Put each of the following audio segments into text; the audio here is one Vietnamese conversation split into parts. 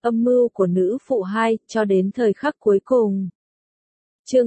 Âm mưu của nữ phụ 2, cho đến thời khắc cuối cùng. Chương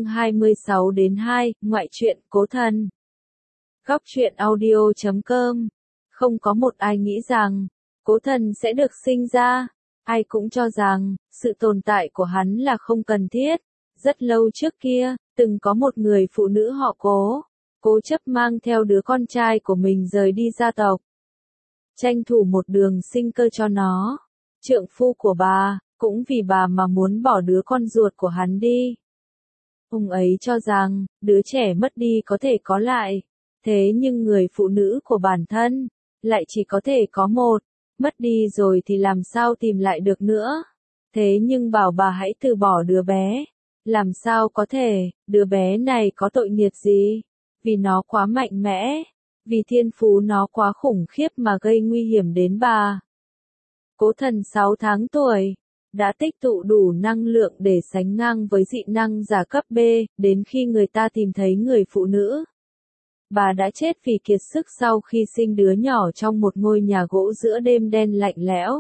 26-2, ngoại truyện Cố Thần. Góc truyện audio.com. Không có một ai nghĩ rằng Cố Thần sẽ được sinh ra. Ai cũng cho rằng sự tồn tại của hắn là không cần thiết. Rất lâu trước kia, từng có một người phụ nữ họ Cố, cố chấp mang theo đứa con trai của mình rời đi gia tộc, tranh thủ một đường sinh cơ cho nó. Trượng phu của bà, cũng vì bà mà muốn bỏ đứa con ruột của hắn đi. Ông ấy cho rằng, đứa trẻ mất đi có thể có lại, thế nhưng người phụ nữ của bản thân, lại chỉ có thể có một, mất đi rồi thì làm sao tìm lại được nữa. Thế nhưng bảo bà hãy từ bỏ đứa bé, làm sao có thể, đứa bé này có tội nghiệp gì, vì nó quá mạnh mẽ, vì thiên phú nó quá khủng khiếp mà gây nguy hiểm đến bà. Cố Thần 6 tháng tuổi, đã tích tụ đủ năng lượng để sánh ngang với dị năng giả cấp B, đến khi người ta tìm thấy người phụ nữ. Bà đã chết vì kiệt sức sau khi sinh đứa nhỏ trong một ngôi nhà gỗ giữa đêm đen lạnh lẽo.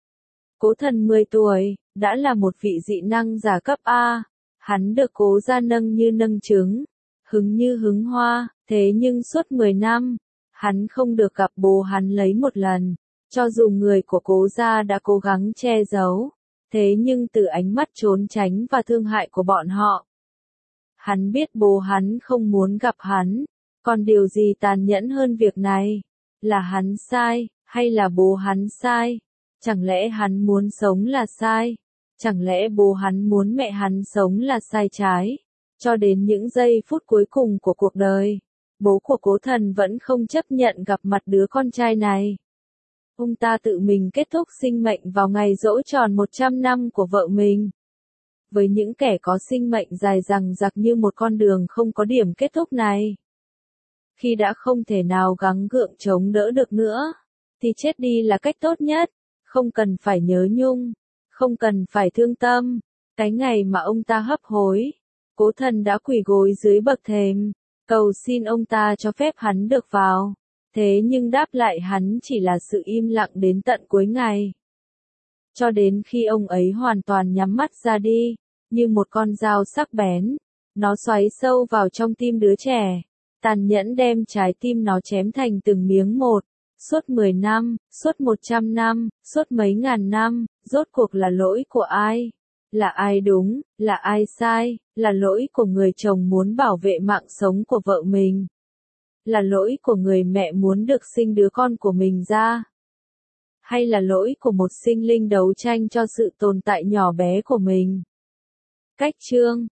Cố Thần 10 tuổi, đã là một vị dị năng giả cấp A, hắn được Cố gia nâng như nâng trứng, hứng như hứng hoa, thế nhưng suốt 10 năm, hắn không được gặp bố hắn lấy một lần. Cho dù người của Cố gia đã cố gắng che giấu, thế nhưng từ ánh mắt trốn tránh và thương hại của bọn họ, hắn biết bố hắn không muốn gặp hắn. Còn điều gì tàn nhẫn hơn việc này? Là hắn sai, hay là bố hắn sai? Chẳng lẽ hắn muốn sống là sai? Chẳng lẽ bố hắn muốn mẹ hắn sống là sai trái? Cho đến những giây phút cuối cùng của cuộc đời, bố của Cố Thần vẫn không chấp nhận gặp mặt đứa con trai này. Ông ta tự mình kết thúc sinh mệnh vào ngày giỗ tròn 100 năm của vợ mình. Với những kẻ có sinh mệnh dài dằng dặc như một con đường không có điểm kết thúc này, khi đã không thể nào gắng gượng chống đỡ được nữa, thì chết đi là cách tốt nhất, không cần phải nhớ nhung, không cần phải thương tâm. Cái ngày mà ông ta hấp hối, Cố Thần đã quỳ gối dưới bậc thềm, cầu xin ông ta cho phép hắn được vào. Thế nhưng đáp lại hắn chỉ là sự im lặng đến tận cuối ngày. Cho đến khi ông ấy hoàn toàn nhắm mắt ra đi, như một con dao sắc bén, nó xoáy sâu vào trong tim đứa trẻ, tàn nhẫn đem trái tim nó chém thành từng miếng một. Suốt 10 năm, suốt 100 năm, suốt mấy ngàn năm, rốt cuộc là lỗi của ai? Là ai đúng, là ai sai? Là lỗi của người chồng muốn bảo vệ mạng sống của vợ mình? Là lỗi của người mẹ muốn được sinh đứa con của mình ra? Hay là lỗi của một sinh linh đấu tranh cho sự tồn tại nhỏ bé của mình? Cách chương